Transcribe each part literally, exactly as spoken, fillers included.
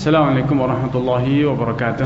Assalamualaikum warahmatullahi wabarakatuh.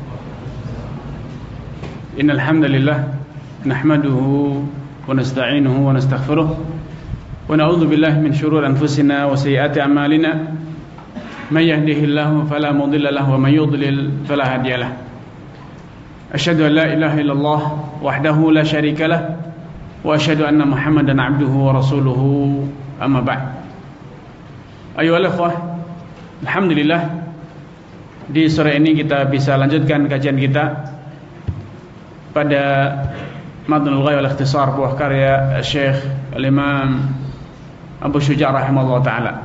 Innal hamdalillah nahmaduhu wa nasta'inuhu wa nastaghfiruh wa na'udzu billahi min shururi anfusina wa sayyiati a'malina. May yahdihillahu fala mudilla lahu wa may yudlil fala hadiya lahu. Asyhadu an la ilaha illallah wahdahu la syarika lah wa asyhadu anna Muhammadan 'abduhu wa rasuluhu, amma ba'd. Ayyuhal ikhwah, alhamdulillah di sore ini kita bisa lanjutkan kajian kita pada Matnul Ghaya wal Ikhtisar, buah karya Syekh Al-Imam Abu Syuja' rahimahullah ta'ala.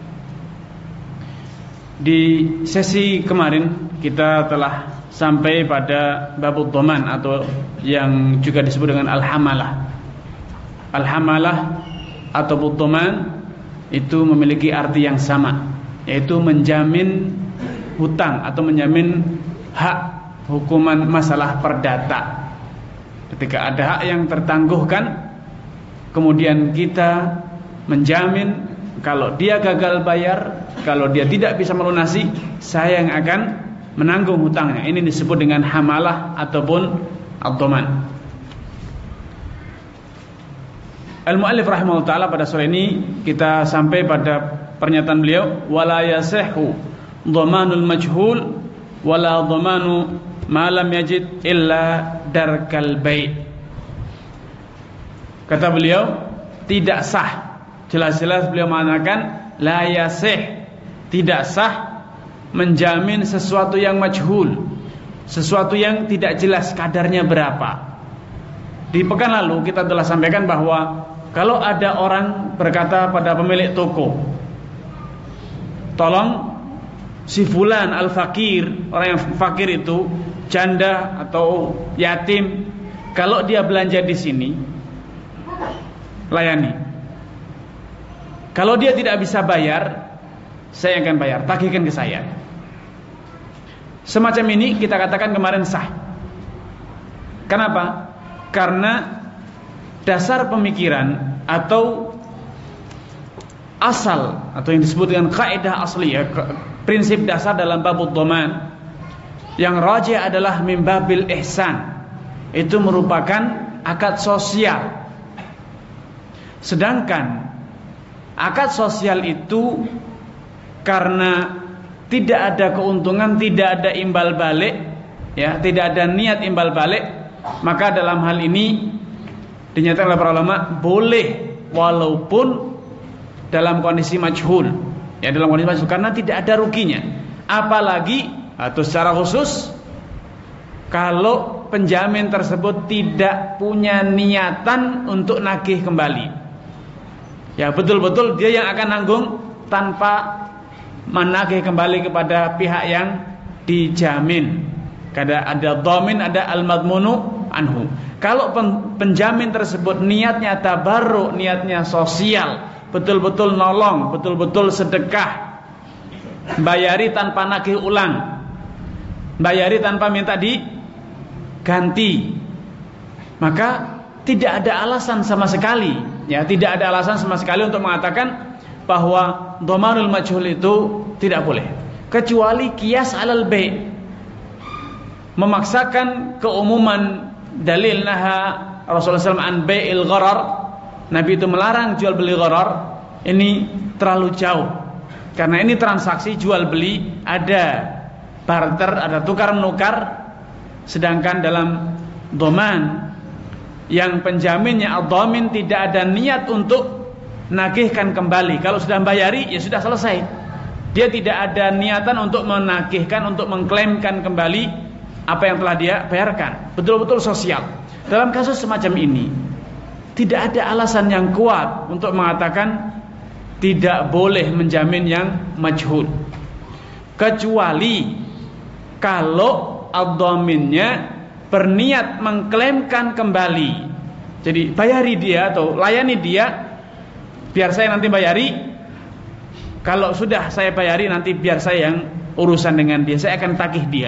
Di sesi kemarin kita telah sampai pada babud dhaman, atau yang juga disebut dengan al-hamalah. Al-hamalah atau babud dhaman itu memiliki arti yang sama, yaitu menjamin hutang atau menjamin hak hukuman masalah perdata. Ketika ada hak yang tertangguhkan, kemudian kita menjamin kalau dia gagal bayar, kalau dia tidak bisa melunasi, saya yang akan menanggung hutangnya. Ini disebut dengan hamalah ataupun ad-dhaman. Al-muallif rahimahullah ta'ala pada sore ini kita sampai pada pernyataan beliau, wala yasihhu dhamanul majhul wala dhamanu ma lam yajid illa darkal bai'. Kata beliau, tidak sah. Jelas-jelas beliau mengatakan la yasih, tidak sah menjamin sesuatu yang majhul, sesuatu yang tidak jelas kadarnya berapa. Di pekan lalu kita telah sampaikan bahwa kalau ada orang berkata pada pemilik toko, tolong si fulan al-fakir, orang yang fakir itu janda atau yatim, kalau dia belanja di sini layani. Kalau dia tidak bisa bayar, saya akan bayar, tagihkan ke saya. Semacam ini kita katakan kemarin sah. Kenapa? Karena dasar pemikiran atau asal, atau yang disebut dengan kaidah asliyah, prinsip dasar dalam babud dhaman yang rajih adalah min babil ihsan. Itu merupakan akad sosial. Sedangkan akad sosial itu karena tidak ada keuntungan, tidak ada imbal balik, ya, tidak ada niat imbal balik, maka dalam hal ini dinyatakan oleh para ulama boleh walaupun dalam kondisi majhul, ya, dalam kondisi majhul, karena tidak ada ruginya. Apalagi atau secara khusus kalau penjamin tersebut tidak punya niatan untuk nagih kembali, ya, betul-betul dia yang akan nanggung tanpa menagih kembali kepada pihak yang dijamin. Ada ada dhamin, ada al-madmunu anhu. Kalau penjamin tersebut niatnya tabarruk, niatnya sosial, betul-betul nolong, betul-betul sedekah, bayari tanpa nagih ulang, bayari tanpa minta diganti, maka tidak ada alasan sama sekali, ya, tidak ada alasan sama sekali untuk mengatakan bahwa dhamanul majhul itu tidak boleh, kecuali qiyas alal bai', memaksakan keumuman dalil naha Rasulullah shallallahu alaihi wasallam an bai'il gharar. Nabi itu melarang jual beli gharar. Ini terlalu jauh, karena ini transaksi jual beli, ada barter, ada tukar menukar. Sedangkan dalam dhaman yang penjaminnya ad-dhamin tidak ada niat untuk nagihkan kembali. Kalau sudah bayari, ya sudah selesai. Dia tidak ada niatan untuk menagihkan, untuk mengklaimkan kembali apa yang telah dia bayarkan. Betul-betul sosial. Dalam kasus semacam ini tidak ada alasan yang kuat untuk mengatakan tidak boleh menjamin yang majhul, kecuali kalau ad-dhaminnya berniat mengklaimkan kembali. Jadi bayari dia atau layani dia, biar saya nanti bayari. Kalau sudah saya bayari, nanti biar saya yang urusan dengan dia, saya akan tagih dia.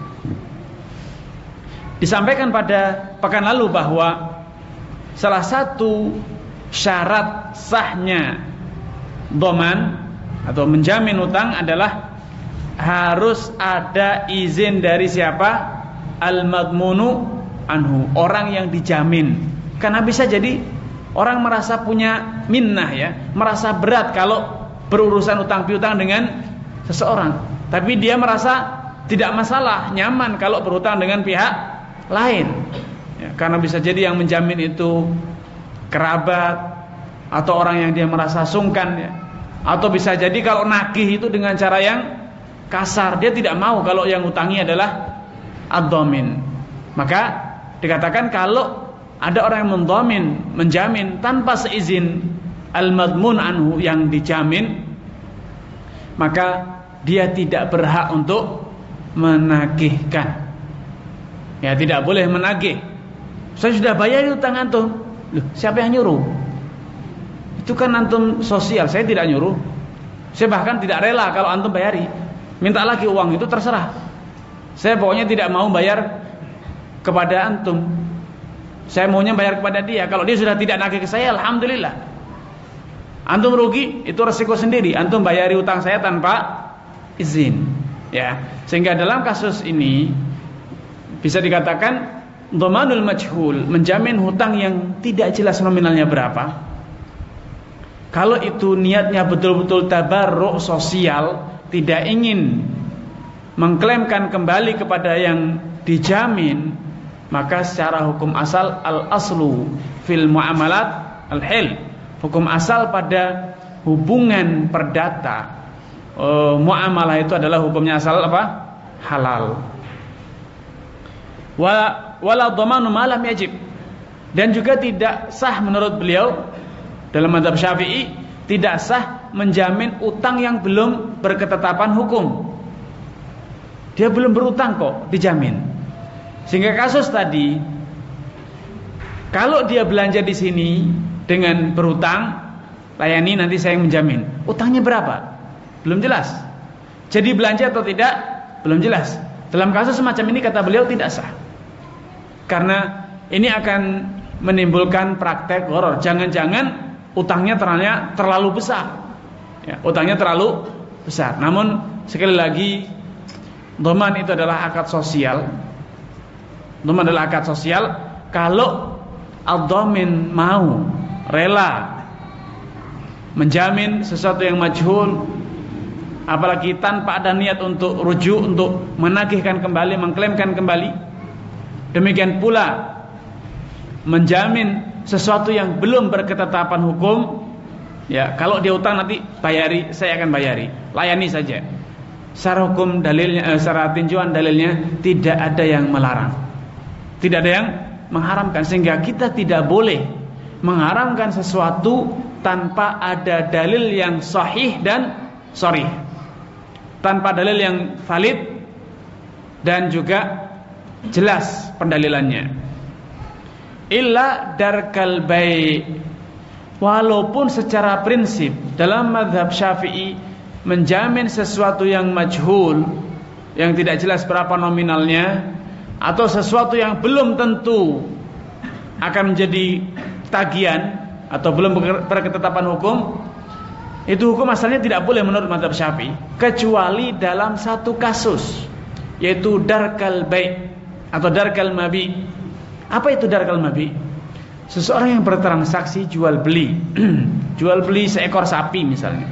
Disampaikan pada pekan lalu bahwa salah satu syarat sahnya dhaman atau menjamin utang adalah harus ada izin dari siapa? Al-madmunu anhu, orang yang dijamin. Karena bisa jadi orang merasa punya minnah ya, merasa berat kalau berurusan utang piutang dengan seseorang, tapi dia merasa tidak masalah, nyaman kalau berhutang dengan pihak lain ya, karena bisa jadi yang menjamin itu kerabat atau orang yang dia merasa sungkan ya. Atau bisa jadi kalau nagih itu dengan cara yang kasar, dia tidak mau kalau yang utangi adalah ad-dhamin. Maka dikatakan kalau ada orang yang mendhamin, menjamin tanpa seizin al-madmun anhu yang dijamin, maka dia tidak berhak untuk menagihkan. Ya, tidak boleh menagih. Saya sudah bayar utang antum. Loh, siapa yang nyuruh? Itu kan antum sosial, saya tidak nyuruh. Saya bahkan tidak rela kalau antum bayari. Minta lagi uang itu terserah. Saya pokoknya tidak mau bayar kepada antum. Saya maunya bayar kepada dia. Kalau dia sudah tidak nagih ke saya, alhamdulillah. Antum rugi, itu resiko sendiri. Antum bayari utang saya tanpa izin. Ya, sehingga dalam kasus ini bisa dikatakan dhamanul majhul, menjamin hutang yang tidak jelas nominalnya berapa. Kalau itu niatnya betul-betul tabarruk sosial, tidak ingin mengklaimkan kembali kepada yang dijamin, maka secara hukum asal al-aslu fil muamalat al-hil. Hukum asal pada hubungan perdata uh, muamalah itu adalah hukumnya asal apa? Halal. Wa wala dhamanu ma lam yajib. Dan juga tidak sah menurut beliau dalam mazhab Syafi'i, tidak sah menjamin utang yang belum berketetapan hukum. Dia belum berutang kok dijamin. Sehingga kasus tadi, kalau dia belanja di sini dengan berutang, layani nanti saya yang menjamin. Utangnya berapa? Belum jelas. Jadi belanja atau tidak? Belum jelas. Dalam kasus semacam ini kata beliau tidak sah. Karena ini akan menimbulkan praktek gharar. Jangan-jangan utangnya ternyata terlalu besar. Ya, utangnya terlalu besar. Namun sekali lagi, dhaman itu adalah akad sosial. Dhaman adalah akad sosial. Kalau ad-dhamin mau, rela menjamin sesuatu yang majhul, apalagi tanpa ada niat untuk rujuk, untuk menagihkan kembali, mengklaimkan kembali, demikian pula menjamin sesuatu yang belum berketetapan hukum, ya kalau dia utang nanti bayari, saya akan bayari, layani saja. Secara hukum dalilnya, eh, secara tinjauan dalilnya tidak ada yang melarang, tidak ada yang mengharamkan, sehingga kita tidak boleh mengharamkan sesuatu tanpa ada dalil yang sahih dan sharih, tanpa dalil yang valid dan juga jelas pendalilannya. Illa darkal bai', walaupun secara prinsip dalam mazhab Syafi'i menjamin sesuatu yang majhul, yang tidak jelas berapa nominalnya, atau sesuatu yang belum tentu akan menjadi tagihan atau belum berketetapan hukum, itu hukum asalnya tidak boleh menurut mazhab Syafi'i, kecuali dalam satu kasus, yaitu darkal bai' atau darkal mabi'. Apa itu darkal mabi? Seseorang yang bertransaksi jual beli, jual beli seekor sapi misalnya.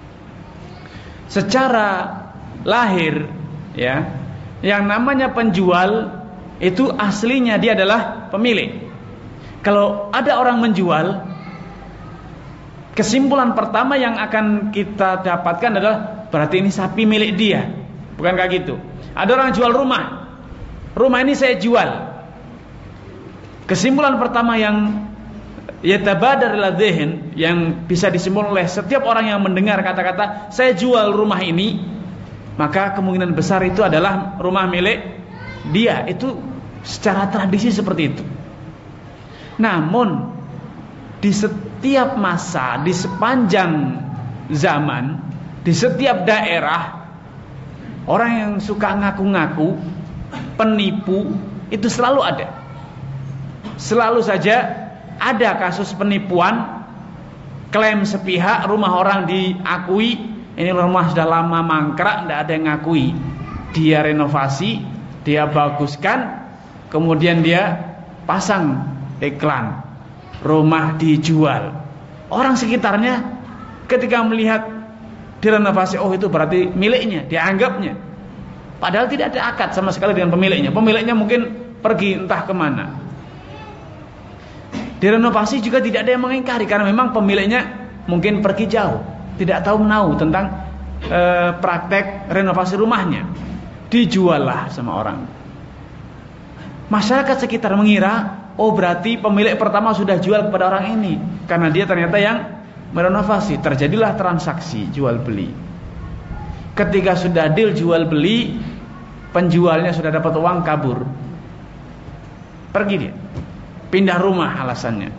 Secara lahir, ya, yang namanya penjual itu aslinya dia adalah pemilik. Kalau ada orang menjual, kesimpulan pertama yang akan kita dapatkan adalah berarti ini sapi milik dia. Bukankah gitu? Ada orang jual rumah, rumah ini saya jual. Kesimpulan pertama yang yatabadar ila dzihn, yang bisa disimpulkan oleh setiap orang yang mendengar kata-kata saya jual rumah ini, maka kemungkinan besar itu adalah rumah milik dia. Itu secara tradisi seperti itu. Namun di setiap masa, di sepanjang zaman, di setiap daerah, orang yang suka ngaku-ngaku, penipu, itu selalu ada. Selalu saja ada kasus penipuan, klaim sepihak, rumah orang diakui, ini rumah sudah lama mangkrak, tidak ada yang ngakui. Dia renovasi, dia baguskan, kemudian dia pasang iklan rumah dijual. Orang sekitarnya ketika melihat direnovasi, oh itu berarti miliknya, dianggapnya. Padahal tidak ada akad sama sekali dengan pemiliknya. Pemiliknya mungkin pergi entah kemana. Direnovasi juga tidak ada yang mengingkari, karena memang pemiliknya mungkin pergi jauh, tidak tahu menahu tentang e, praktek renovasi rumahnya. Dijuallah sama orang. Masyarakat sekitar mengira, oh berarti pemilik pertama sudah jual kepada orang ini, karena dia ternyata yang merenovasi. Terjadilah transaksi jual beli. Ketika sudah deal jual beli, penjualnya sudah dapat uang, kabur, pergi dia, pindah rumah alasannya.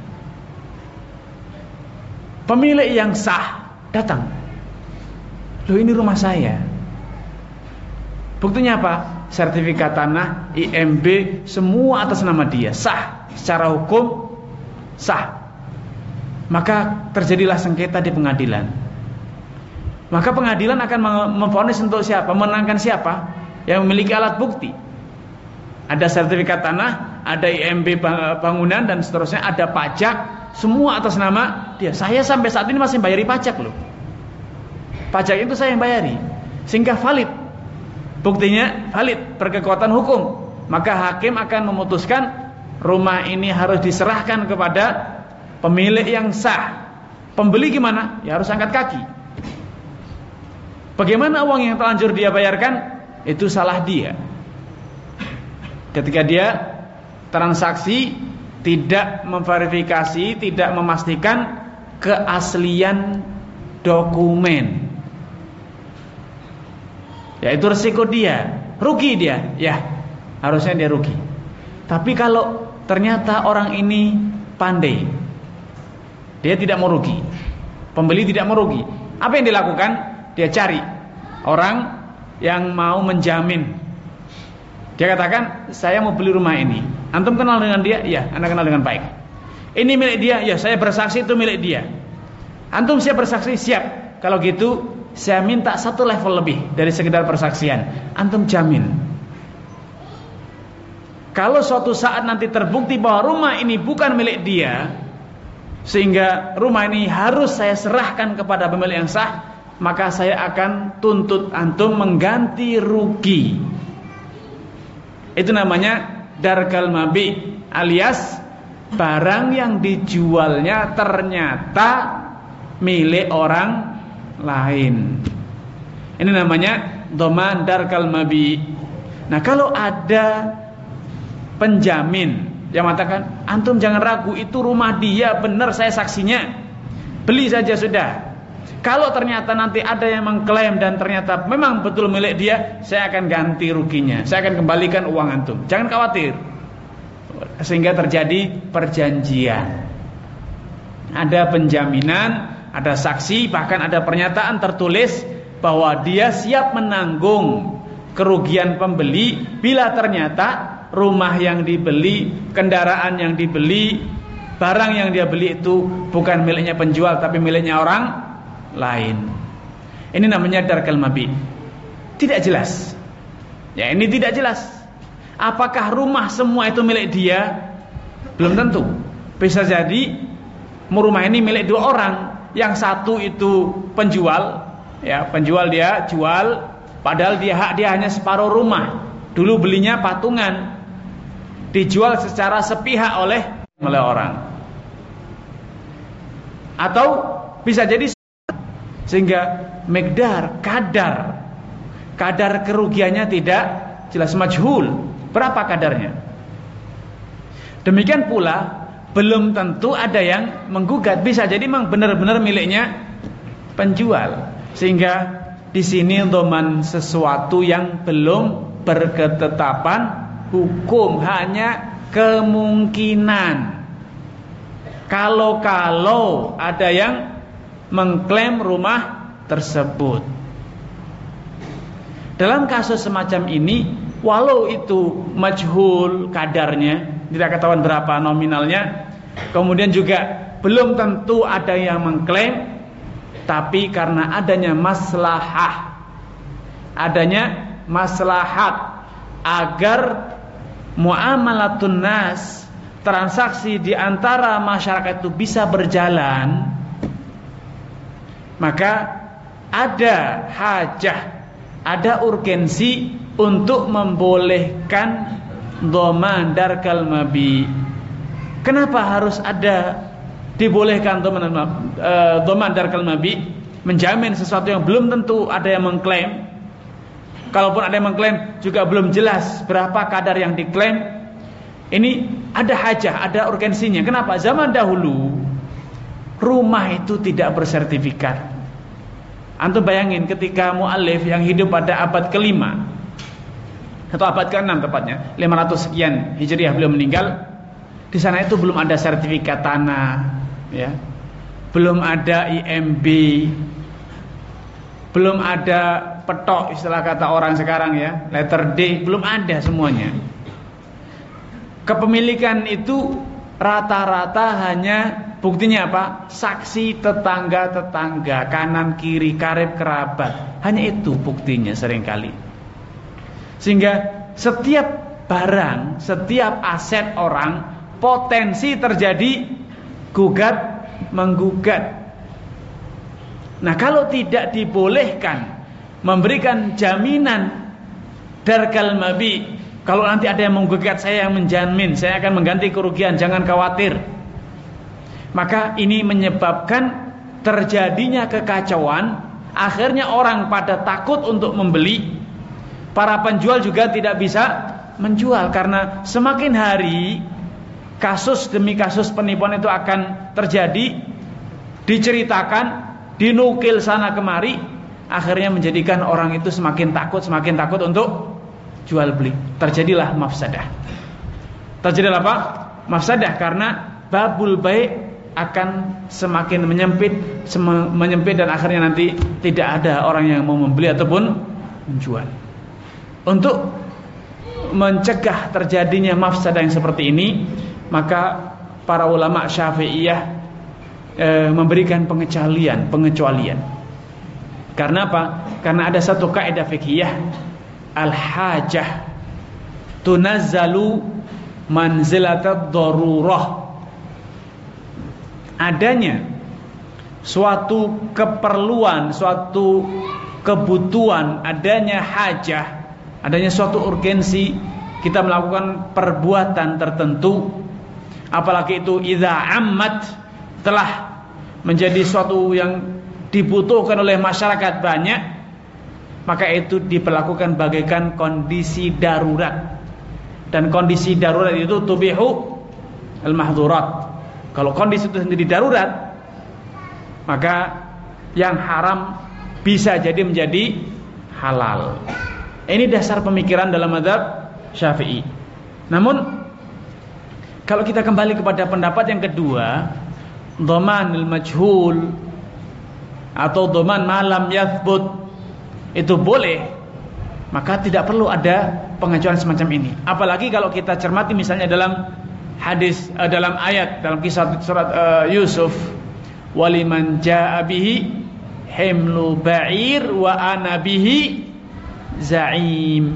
Pemilik yang sah datang, loh ini rumah saya. Buktinya apa? Sertifikat tanah, I M B, semua atas nama dia, sah, secara hukum sah. Maka terjadilah sengketa di pengadilan. Maka pengadilan akan memvonis untuk siapa? Memenangkan siapa? Yang memiliki alat bukti. Ada sertifikat tanah, ada I M B bangunan dan seterusnya, ada pajak, semua atas nama dia. Saya sampai saat ini masih bayari pajak loh. Pajak itu saya yang bayari, sehingga valid. Buktinya valid, berkekuatan hukum. Maka hakim akan memutuskan rumah ini harus diserahkan kepada pemilik yang sah. Pembeli gimana? Ya harus angkat kaki. Bagaimana uang yang terlanjur dia bayarkan? Itu salah dia. Ketika dia transaksi tidak memverifikasi, tidak memastikan keaslian dokumen, ya itu resiko dia, rugi dia, ya harusnya dia rugi. Tapi kalau ternyata orang ini pandai, dia tidak mau rugi, pembeli tidak mau rugi, apa yang dilakukan? Dia cari orang yang mau menjamin. Dia katakan, saya mau beli rumah ini, antum kenal dengan dia? Ya, anda kenal dengan baik. Ini milik dia? Ya, saya bersaksi itu milik dia. Antum siap bersaksi? Siap. Kalau gitu saya minta satu level lebih dari sekedar persaksian. Antum jamin, kalau suatu saat nanti terbukti bahwa rumah ini bukan milik dia, sehingga rumah ini harus saya serahkan kepada pemilik yang sah, maka saya akan tuntut antum mengganti rugi. Itu namanya dargal mabi, alias barang yang dijualnya ternyata milik orang lain. Ini namanya dhaman darkal mabi. Nah, kalau ada penjamin yang mengatakan, antum jangan ragu, itu rumah dia, benar saya saksinya, beli saja sudah. Kalau ternyata nanti ada yang mengklaim dan ternyata memang betul milik dia, saya akan ganti ruginya, saya akan kembalikan uang antum. Jangan khawatir. Sehingga terjadi perjanjian, ada penjaminan, ada saksi, bahkan ada pernyataan tertulis bahwa dia siap menanggung kerugian pembeli bila ternyata rumah yang dibeli, kendaraan yang dibeli, barang yang dia beli itu bukan miliknya penjual tapi miliknya orang lain. Ini namanya darkal mabi. Tidak jelas. Ya, ini tidak jelas. Apakah rumah semua itu milik dia? Belum tentu. Bisa jadi rumah ini milik dua orang. Yang satu itu penjual, ya penjual dia jual, padahal dia hak dia hanya separuh rumah. Dulu belinya patungan, dijual secara sepihak oleh oleh orang. Atau bisa jadi sehingga miqdar, kadar, kadar kerugiannya tidak jelas, majhul. Berapa kadarnya? Demikian pula belum tentu ada yang menggugat, bisa jadi memang benar-benar miliknya penjual. Sehingga di sini dhaman sesuatu yang belum berketetapan hukum, hanya kemungkinan. Kalau-kalau ada yang mengklaim rumah tersebut. Dalam kasus semacam ini, walau itu majhul kadarnya, tidak ketahuan berapa nominalnya, kemudian juga belum tentu ada yang mengklaim, tapi karena adanya maslahah, adanya maslahat agar muamalatun nas, transaksi di antara masyarakat itu bisa berjalan, maka ada hajah, ada urgensi untuk membolehkan dhaman darkal mabi. Kenapa harus ada dibolehkan dhaman uh, dhaman darkal mabi, menjamin sesuatu yang belum tentu ada yang mengklaim? Kalaupun ada yang mengklaim juga belum jelas berapa kadar yang diklaim. Ini ada hajah, ada urgensinya. Kenapa? Zaman dahulu rumah itu tidak bersertifikat. Antum bayangin ketika mu'alif yang hidup pada abad kelima atau abad keenam tepatnya, lima ratus sekian Hijriah beliau meninggal. Di sana itu belum ada sertifikat tanah, ya. Belum ada I M B, belum ada petok istilah kata orang sekarang, ya, letter D, belum ada semuanya. Kepemilikan itu rata-rata hanya, buktinya apa? Saksi tetangga-tetangga, kanan kiri, karib kerabat. Hanya itu buktinya seringkali. Sehingga setiap barang, setiap aset orang potensi terjadi gugat menggugat. Nah, kalau tidak dibolehkan memberikan jaminan darkal mabi, kalau nanti ada yang menggugat, saya yang menjamin, saya akan mengganti kerugian, jangan khawatir. Maka ini menyebabkan terjadinya kekacauan. Akhirnya orang pada takut untuk membeli. Para penjual juga tidak bisa menjual, karena semakin hari kasus demi kasus penipuan itu akan terjadi, diceritakan, dinukil sana kemari, akhirnya menjadikan orang itu semakin takut, semakin takut untuk jual beli. Terjadilah mafsadah. Terjadilah apa? Mafsadah, karena babul baik akan semakin menyempit, sem- menyempit dan akhirnya nanti tidak ada orang yang mau membeli ataupun menjual. Untuk mencegah terjadinya mafsadah yang seperti ini, maka para ulama Syafi'iyah e, memberikan pengecualian, pengecualian. Karena apa? Karena ada satu kaidah fikih, al-hajah tunazzalu manzilatad darurah. Adanya suatu keperluan, suatu kebutuhan, adanya hajah, adanya suatu urgensi, kita melakukan perbuatan tertentu, apalagi itu idza ammat, telah menjadi suatu yang dibutuhkan oleh masyarakat banyak, maka itu diperlakukan bagaikan kondisi darurat. Dan kondisi darurat itu tubihu al-mahdzurat. Kalau kondisi itu sendiri darurat, maka yang haram bisa jadi menjadi halal. Ini dasar pemikiran dalam mazhab Syafi'i. Namun kalau kita kembali kepada pendapat yang kedua, dhamanul majhul atau dhaman malam yathbut, itu boleh, maka tidak perlu ada pengecualian semacam ini. Apalagi kalau kita cermati misalnya dalam hadis, uh, dalam ayat, dalam kisah surat uh, Yusuf, waliman jaa bihi himlu ba'ir wa ana bihi za'im.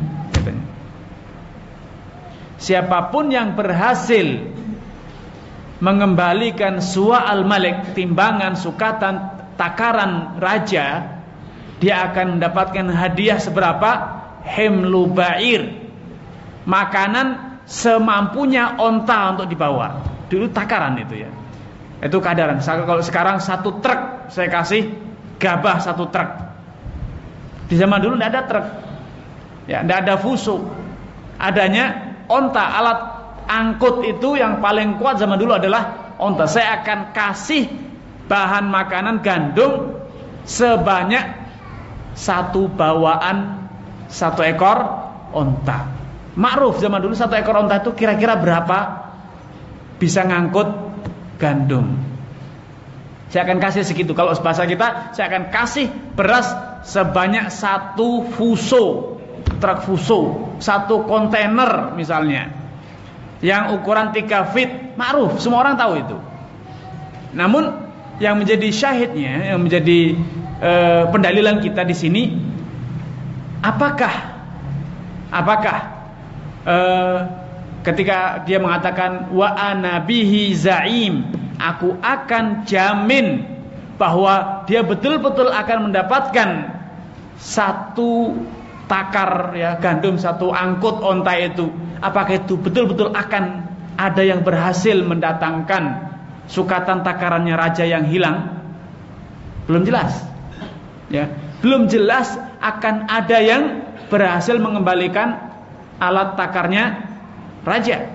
Siapapun yang berhasil mengembalikan suwa al-malik, timbangan, sukatan, takaran raja, dia akan mendapatkan hadiah seberapa? Himlu ba'ir, makanan semampunya onta untuk dibawa. Dulu takaran itu, ya, itu kadaran. Kalau sekarang satu truk saya kasih gabah satu truk. Di zaman dulu tidak ada truk, ya, tidak ada fuso, adanya onta. Alat angkut itu yang paling kuat zaman dulu adalah onta. Saya akan kasih bahan makanan gandum sebanyak satu bawaan, satu ekor onta. Ma'ruf zaman dulu satu ekor onta itu kira-kira berapa bisa ngangkut gandum. Saya akan kasih segitu. Kalau bahasa kita, saya akan kasih beras sebanyak satu fuso, truk fuso, satu kontainer misalnya, yang ukuran tiga feet. Ma'ruf, semua orang tahu itu. Namun yang menjadi syahidnya, yang menjadi uh, pendalilan kita di sini, apakah apakah uh, ketika dia mengatakan wa ana bihi zaim, aku akan jamin bahwa dia betul-betul akan mendapatkan satu takar ya gandum, satu angkut onta itu, apakah itu betul-betul akan ada yang berhasil mendatangkan sukatan takarannya raja yang hilang? Belum jelas ya, belum jelas akan ada yang berhasil mengembalikan alat takarnya raja.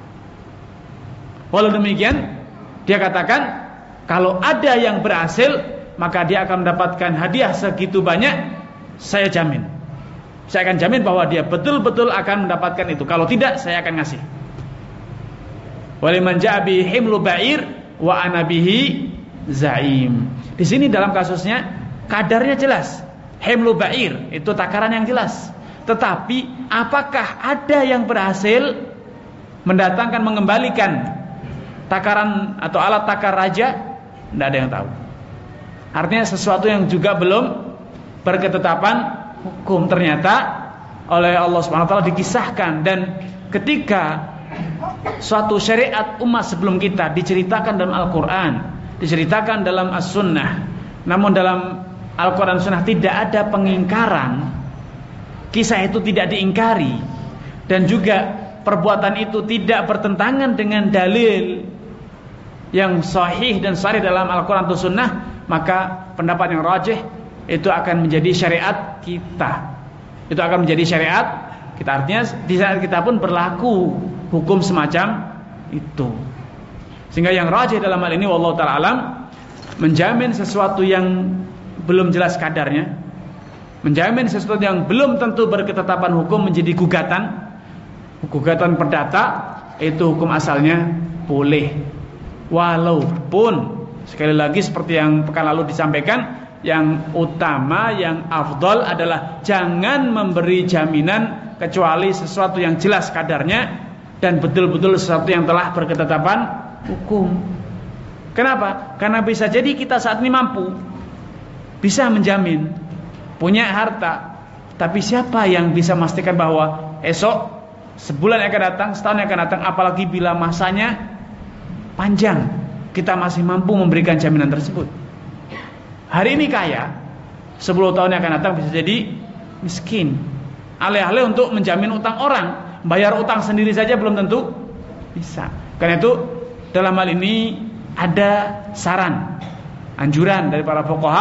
Walau demikian, dia katakan kalau ada yang berhasil, maka dia akan mendapatkan hadiah segitu banyak. Saya jamin, saya akan jamin bahwa dia betul-betul akan mendapatkan itu. Kalau tidak, saya akan ngasih. Waliman ja'a bihi himlu ba'ir wa ana bihi zaim. Di sini dalam kasusnya kadarnya jelas. Himlu ba'ir itu takaran yang jelas. Tetapi apakah ada yang berhasil mendatangkan, mengembalikan takaran atau alat takar raja? Tidak ada yang tahu. Artinya sesuatu yang juga belum berketetapan hukum. Ternyata oleh Allah Subhanahu wa taala dikisahkan, dan ketika suatu syariat umat sebelum kita diceritakan dalam Al-Quran, diceritakan dalam As-Sunnah, namun dalam Al-Quran Sunnah tidak ada pengingkaran, kisah itu tidak diingkari, dan juga perbuatan itu tidak bertentangan dengan dalil yang sahih dan sahih dalam Al-Quran atau Sunnah, maka pendapat yang rajih itu akan menjadi syariat kita. Itu akan menjadi syariat kita. Artinya di saat kita pun berlaku hukum semacam itu. Sehingga yang rajih dalam hal ini wallahu ta'ala alam, menjamin sesuatu yang belum jelas kadarnya, menjamin sesuatu yang belum tentu berketetapan hukum menjadi gugatan, gugatan perdata, itu hukum asalnya boleh. Walaupun sekali lagi seperti yang pekan lalu disampaikan, yang utama, yang afdal adalah jangan memberi jaminan kecuali sesuatu yang jelas kadarnya dan betul-betul sesuatu yang telah berketetapan hukum. Kenapa? Karena bisa jadi kita saat ini mampu, bisa menjamin, punya harta, tapi siapa yang bisa memastikan bahwa esok, sebulan yang akan datang, setahun yang akan datang, apalagi bila masanya panjang, kita masih mampu memberikan jaminan tersebut. Hari ini kaya, sepuluh tahun yang akan datang bisa jadi miskin. Alih-alih untuk menjamin utang orang, bayar utang sendiri saja belum tentu bisa. Karena itu dalam hal ini ada saran, anjuran dari para fuqaha,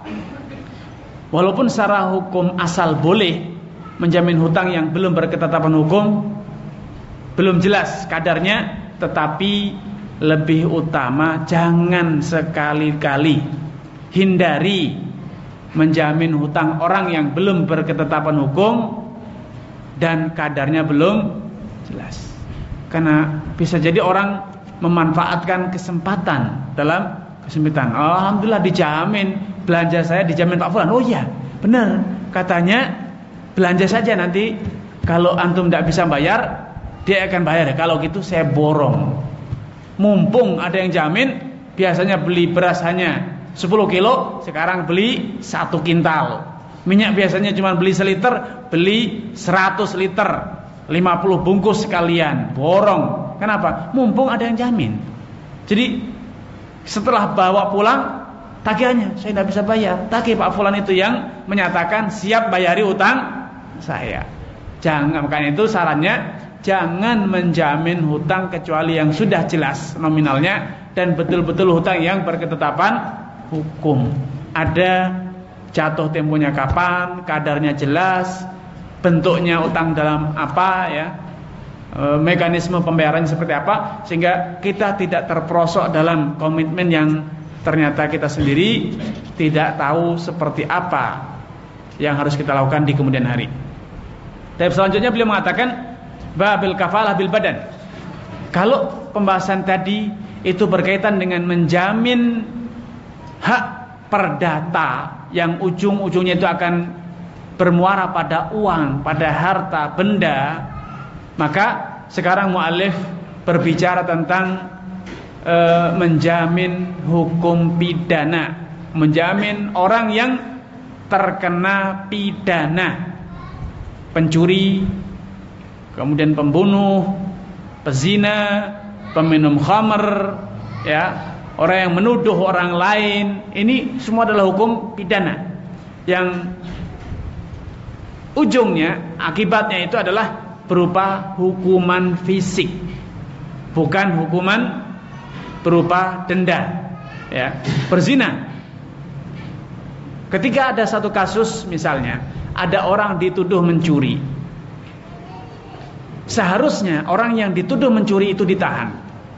walaupun secara hukum asal boleh menjamin hutang yang belum berketetapan hukum, belum jelas kadarnya, tetapi lebih utama jangan sekali-kali hindari menjamin hutang orang yang belum berketetapan hukum dan kadarnya belum jelas. Karena bisa jadi orang memanfaatkan kesempatan dalam kesempitan. Alhamdulillah dijamin, belanja saya dijamin Pak Fulan. Oh iya, benar. Katanya belanja saja, nanti kalau antum tidak bisa bayar, dia akan bayar. Kalau gitu saya borong. Mumpung ada yang jamin, biasanya beli beras hanya sepuluh kilo, sekarang beli satu kintal. Minyak biasanya cuma beli seliter, beli seratus liter, lima puluh bungkus sekalian, borong. Kenapa? Mumpung ada yang jamin. Jadi setelah bawa pulang, tagihannya saya tidak bisa bayar, tagih Pak Fulan itu yang menyatakan siap bayari utang saya. Jangan, makanya itu sarannya jangan menjamin hutang kecuali yang sudah jelas nominalnya dan betul-betul hutang yang berketetapan hukum. Ada jatuh temponya kapan, kadarnya jelas, bentuknya utang dalam apa ya, e, mekanisme pembayarannya seperti apa, sehingga kita tidak terperosok dalam komitmen yang ternyata kita sendiri tidak tahu seperti apa yang harus kita lakukan di kemudian hari. Dan selanjutnya beliau mengatakan babil kafalah bil badan. Kalau pembahasan tadi itu berkaitan dengan menjamin hak perdata yang ujung-ujungnya itu akan bermuara pada uang, pada harta benda, maka sekarang mu'alif berbicara tentang e, menjamin hukum pidana, menjamin orang yang terkena pidana, pencuri, kemudian pembunuh, pezina, peminum khamr, ya, orang yang menuduh orang lain, ini semua adalah hukum pidana yang ujungnya, akibatnya itu adalah berupa hukuman fisik, bukan hukuman berupa denda. Ya, berzina. Ketika ada satu kasus, misalnya ada orang dituduh mencuri, seharusnya orang yang dituduh mencuri itu ditahan.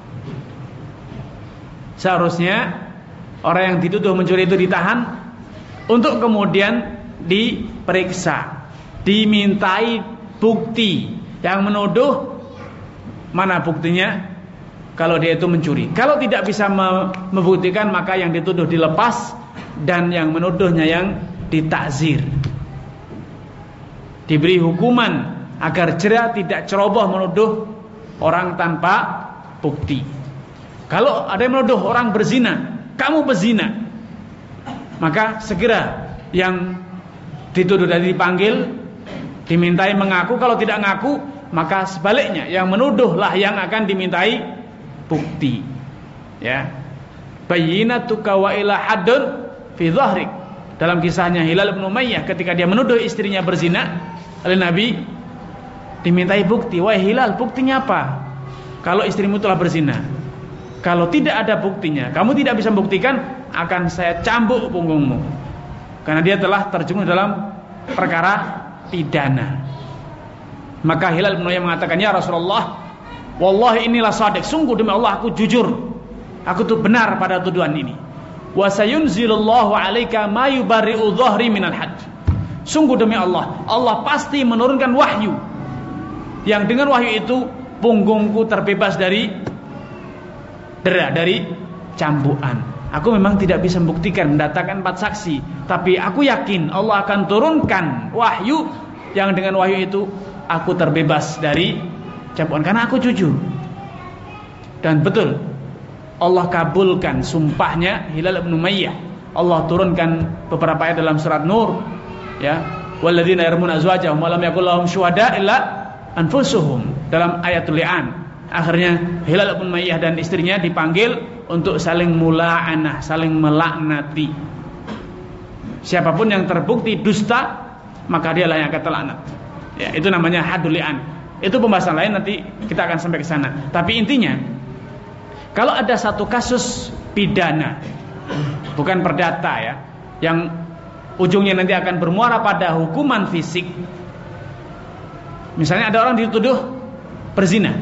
Seharusnya orang yang dituduh mencuri itu ditahan untuk kemudian diperiksa, dimintai bukti yang menuduh. Mana buktinya kalau dia itu mencuri? Kalau tidak bisa membuktikan, maka yang dituduh dilepas dan yang menuduhnya yang ditakzir, diberi hukuman agar jera, tidak ceroboh menuduh orang tanpa bukti. Kalau ada yang menuduh orang berzina, kamu berzina, maka segera yang dituduh tadi dipanggil, dimintai mengaku. Kalau tidak ngaku, maka sebaliknya yang menuduhlah yang akan dimintai bukti. Ya, bayyinatuka wa ila haddun fi dhahrik. Dalam kisahnya Hilal bin Umayyah, ketika dia menuduh istrinya berzina, oleh Nabi dimintai bukti. Wahai Hilal, buktinya apa kalau istrimu telah berzina? Kalau tidak ada buktinya, kamu tidak bisa membuktikan, akan saya cambuk punggungmu, karena dia telah terjerumus dalam perkara pidana. Maka Hilal bin Umayyah mengatakan, ya Rasulullah, wallahi inilah shadiq, sungguh demi Allah aku jujur, aku tuh benar pada tuduhan ini. Wa sayunzilullahu alaika ma yubarri'u dhahri minal hadd. Sungguh demi Allah, Allah pasti menurunkan wahyu yang dengan wahyu itu punggungku terbebas dari dera, dari cambukan. Aku memang tidak bisa membuktikan, mendatangkan empat saksi, tapi aku yakin Allah akan turunkan wahyu yang dengan wahyu itu aku terbebas dari cambukan, karena aku jujur. Dan betul, Allah kabulkan sumpahnya Hilal bin Umayyah. Allah turunkan beberapa ayat dalam surat Nur, ya, walladzina yarmuna azwajahum wa lam yakul lahum syuhada illa anfusuhum, dalam ayatul li'an. Akhirnya Hilal bin Umayyah dan istrinya dipanggil untuk saling mula'anah, saling melaknati. Siapapun yang terbukti dusta, maka dialah yang akan terlaknat. Ya, itu namanya hadul li'an. Itu pembahasan lain, nanti kita akan sampai ke sana. Tapi intinya, kalau ada satu kasus pidana, bukan perdata ya, yang ujungnya nanti akan bermuara pada hukuman fisik. Misalnya ada orang dituduh berzina,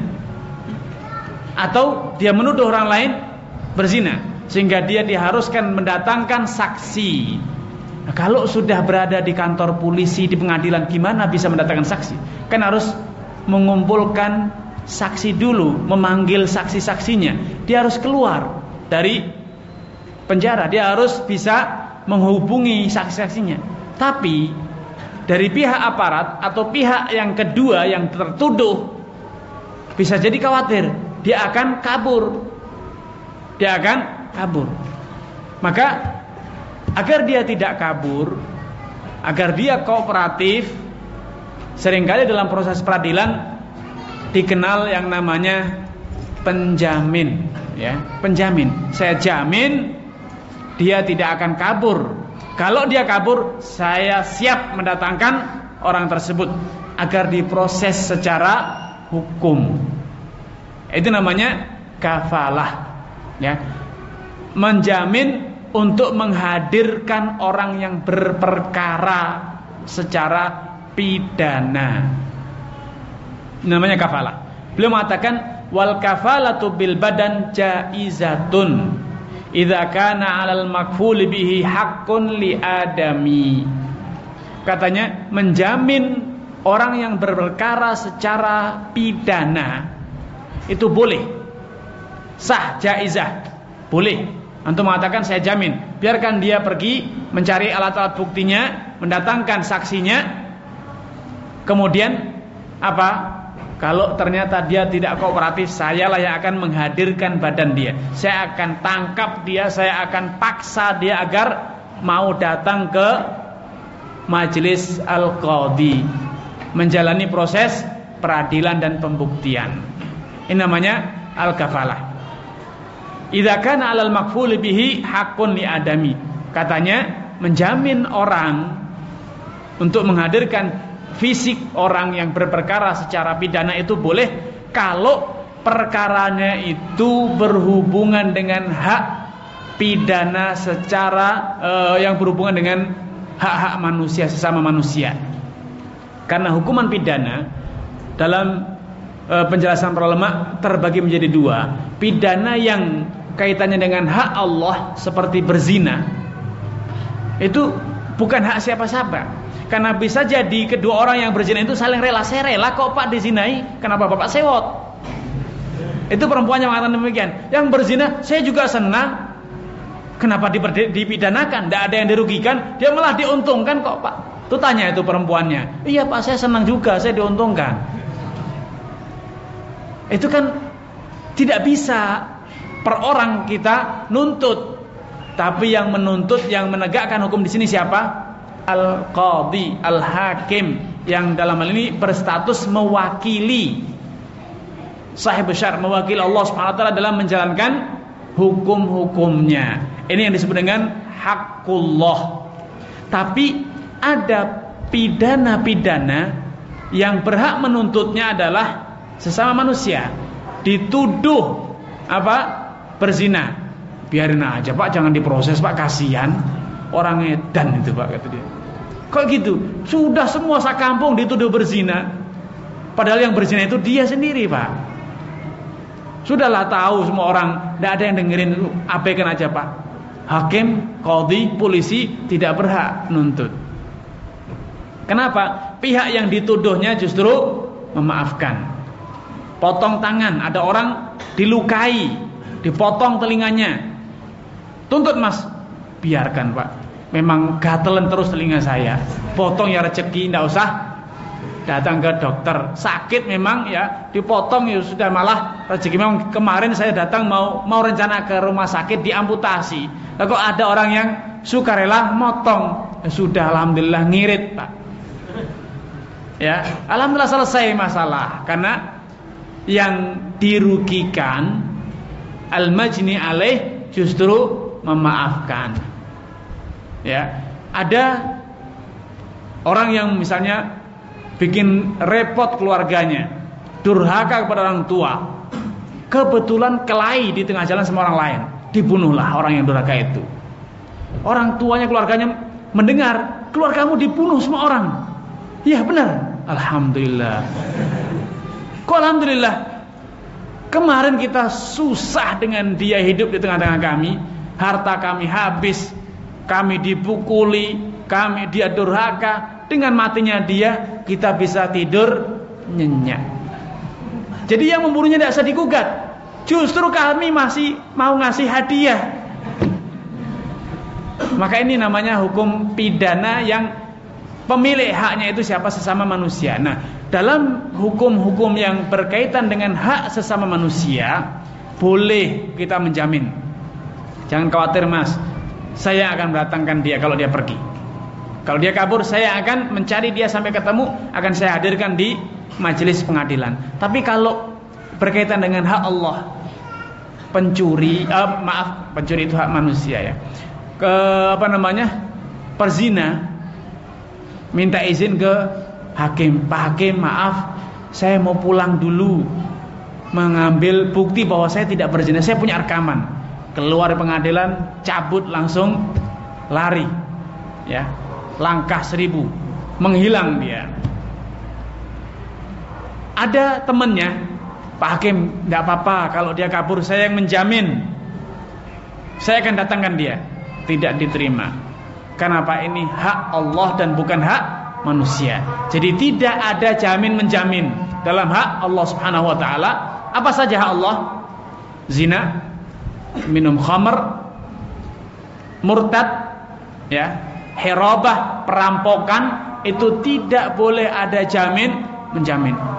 atau dia menuduh orang lain berzina, sehingga dia diharuskan mendatangkan saksi. Nah, kalau sudah berada di kantor polisi, di pengadilan, gimana bisa mendatangkan saksi? Kan harus mengumpulkan saksi dulu, memanggil saksi-saksinya. Dia harus keluar dari penjara, dia harus bisa menghubungi saksi-saksinya. Tapi dari pihak aparat atau pihak yang kedua yang tertuduh bisa jadi khawatir dia akan kabur. Dia akan kabur. Maka agar dia tidak kabur, agar dia kooperatif, seringkali dalam proses peradilan dikenal yang namanya penjamin, ya, penjamin. Saya jamin dia tidak akan kabur. Kalau dia kabur, saya siap mendatangkan orang tersebut agar diproses secara hukum. Itu namanya kafalah, ya. Menjamin untuk menghadirkan orang yang berperkara secara pidana. Namanya kafalah. Beliau mengatakan wal kafalatu bil badan jaizatun idza kana 'alal makful bihi haqqun li adami. Katanya menjamin orang yang berperkara secara pidana itu boleh, sah, jaizah, boleh. Antum mengatakan saya jamin, biarkan dia pergi mencari alat-alat buktinya, mendatangkan saksinya, kemudian apa? Kalau ternyata dia tidak kooperatif, sayalah yang akan menghadirkan badan dia. Saya akan tangkap dia, saya akan paksa dia agar mau datang ke majelis al-qadhi, menjalani proses peradilan dan pembuktian. Ini namanya al-kafalah. Idza kana 'alal makful bihi haqqun li adami. Katanya menjamin orang untuk menghadirkan fisik orang yang berperkara secara pidana itu boleh kalau perkaranya itu berhubungan dengan hak pidana secara uh, yang berhubungan dengan hak-hak manusia, sesama manusia. Karena hukuman pidana dalam uh, penjelasan para ulama terbagi menjadi dua. Pidana yang kaitannya dengan hak Allah seperti berzina, itu bukan hak siapa-siapa. Karena bisa jadi kedua orang yang berzina itu saling rela. Saya rela kok Pak dizinai, kenapa Bapak sewot? Itu perempuannya mengatakan demikian. Yang berzina, saya juga senang, kenapa dipidanakan? Tidak ada yang dirugikan, dia malah diuntungkan kok Pak. Itu tanya itu perempuannya. Iya Pak, saya senang juga, saya diuntungkan. Itu kan tidak bisa per orang kita nuntut. Tapi yang menuntut, yang menegakkan hukum di sini siapa? Al-qadhi, al-hakim, yang dalam hal ini berstatus mewakili sahib syar, mewakili Allah Subhanahu wa taala dalam menjalankan hukum-hukumnya. Ini yang disebut dengan haqqullah. Tapi ada pidana-pidana yang berhak menuntutnya adalah sesama manusia. Dituduh apa? Berzina. Biarin aja Pak, jangan diproses Pak, kasihan. Orang edan itu Pak, kata dia. Kok gitu? Sudah semua sakampung dituduh berzina. Padahal yang berzina itu dia sendiri Pak. Sudahlah tahu semua orang, tidak ada yang dengerin, abaikan aja Pak. Hakim, qadhi, polisi tidak berhak nuntut. Kenapa? Pihak yang dituduhnya justru memaafkan. Potong tangan, ada orang dilukai, dipotong telinganya. Tuntut Mas, biarkan Pak, memang gatelan terus telinga saya, potong ya rezeki, tidak usah datang ke dokter. Sakit memang ya, dipotong ya sudah, malah rezeki. Memang kemarin saya datang mau mau rencana ke rumah sakit diamputasi, kok ada orang yang sukarela motong, ya sudah alhamdulillah ngirit Pak. Ya, alhamdulillah selesai masalah, karena yang dirugikan al-majni alaih justru memaafkan. Ya, ada orang yang misalnya bikin repot keluarganya, durhaka kepada orang tua, kebetulan kelahi di tengah jalan sama orang lain, dibunuhlah orang yang durhaka itu. Orang tuanya, keluarganya mendengar keluargamu dibunuh semua orang. Iya benar, alhamdulillah. Kok alhamdulillah? Kemarin kita susah dengan dia hidup di tengah-tengah kami, harta kami habis, kami dipukuli, kami dia durhaka. Dengan matinya dia, kita bisa tidur nyenyak. Jadi yang membunuhnya tidak usah digugat, justru kami masih mau ngasih hadiah. Maka ini namanya hukum pidana yang pemilik haknya itu siapa? Sesama manusia. Nah, dalam hukum-hukum yang berkaitan dengan hak sesama manusia, boleh kita menjamin. Jangan khawatir Mas, saya akan mendatangkan dia kalau dia pergi. Kalau dia kabur, saya akan mencari dia sampai ketemu, akan saya hadirkan di majelis pengadilan. Tapi kalau berkaitan dengan hak Allah, pencuri, eh, maaf, pencuri itu hak manusia ya. Ke apa namanya? Perzina, minta izin ke hakim. Pak Hakim, maaf, saya mau pulang dulu, mengambil bukti bahwa saya tidak berzina. Saya punya rekaman. Keluar pengadilan, cabut langsung lari, ya, langkah seribu, menghilang dia. Ada temannya, Pak Hakim, tidak apa-apa kalau dia kabur, saya yang menjamin, saya akan datangkan dia. Tidak diterima. Kenapa? Ini hak Allah dan bukan hak manusia. Jadi tidak ada jamin menjamin dalam hak Allah Subhanahu wa taala. Apa saja hak Allah? Zina, minum khamr, murtad, ya, hirabah, perampokan, itu tidak boleh ada jamin menjamin.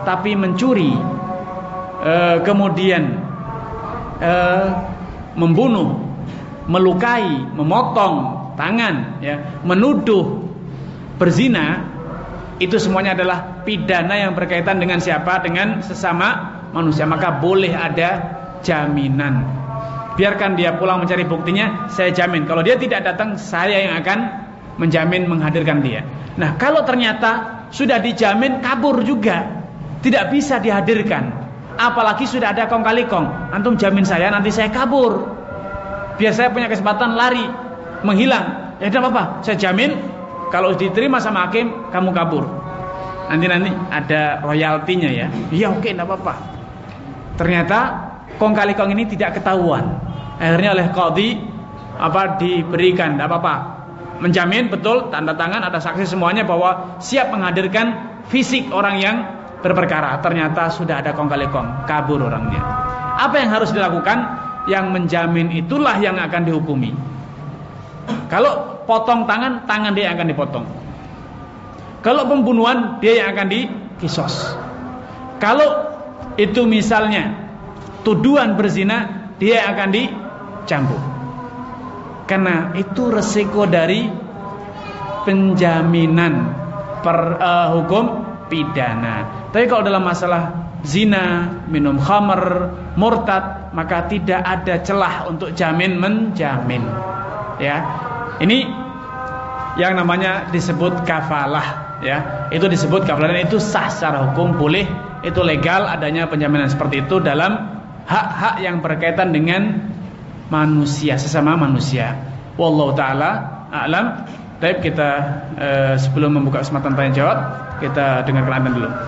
tapi mencuri, e, kemudian e, membunuh, melukai, memotong tangan, ya, menuduh, berzina, itu semuanya adalah pidana yang berkaitan dengan siapa? Dengan sesama manusia. Maka boleh ada jaminan. Biarkan dia pulang mencari buktinya, saya jamin. Kalau dia tidak datang, saya yang akan menjamin menghadirkan dia. Nah, kalau ternyata sudah dijamin kabur juga, tidak bisa dihadirkan, apalagi sudah ada kong kali kong, antum jamin saya, nanti saya kabur, biar saya punya kesempatan lari, menghilang, ya tidak apa-apa, saya jamin kalau diterima sama hakim, kamu kabur, nanti-nanti ada royaltinya ya. Iya, oke, tidak apa-apa. Ternyata kong kali kong ini tidak ketahuan, akhirnya oleh qadhi apa diberikan, tidak apa-apa, menjamin betul, tanda tangan, ada saksi semuanya bahwa siap menghadirkan fisik orang yang berperkara. Ternyata sudah ada kong kali kong, kabur orangnya. Apa yang harus dilakukan? Yang menjamin itulah yang akan dihukumi. Kalau potong tangan, tangan dia yang akan dipotong. Kalau pembunuhan, dia yang akan dikisos. Kalau itu misalnya tuduhan berzina, dia yang akan dicambuk. Karena itu resiko dari penjaminan per, uh, hukum pidana. Tapi kalau dalam masalah zina, minum khamr, murtad, maka tidak ada celah untuk jamin menjamin. Ya, ini yang namanya disebut kafalah. Ya, itu disebut kafalah dan itu sah secara hukum, boleh, itu legal adanya penjaminan seperti itu dalam hak-hak yang berkaitan dengan manusia, sesama manusia. Wallahu taala a'lam. Baik, kita eh, sebelum membuka kesempatan tanya jawab, kita dengarkan adzan dulu.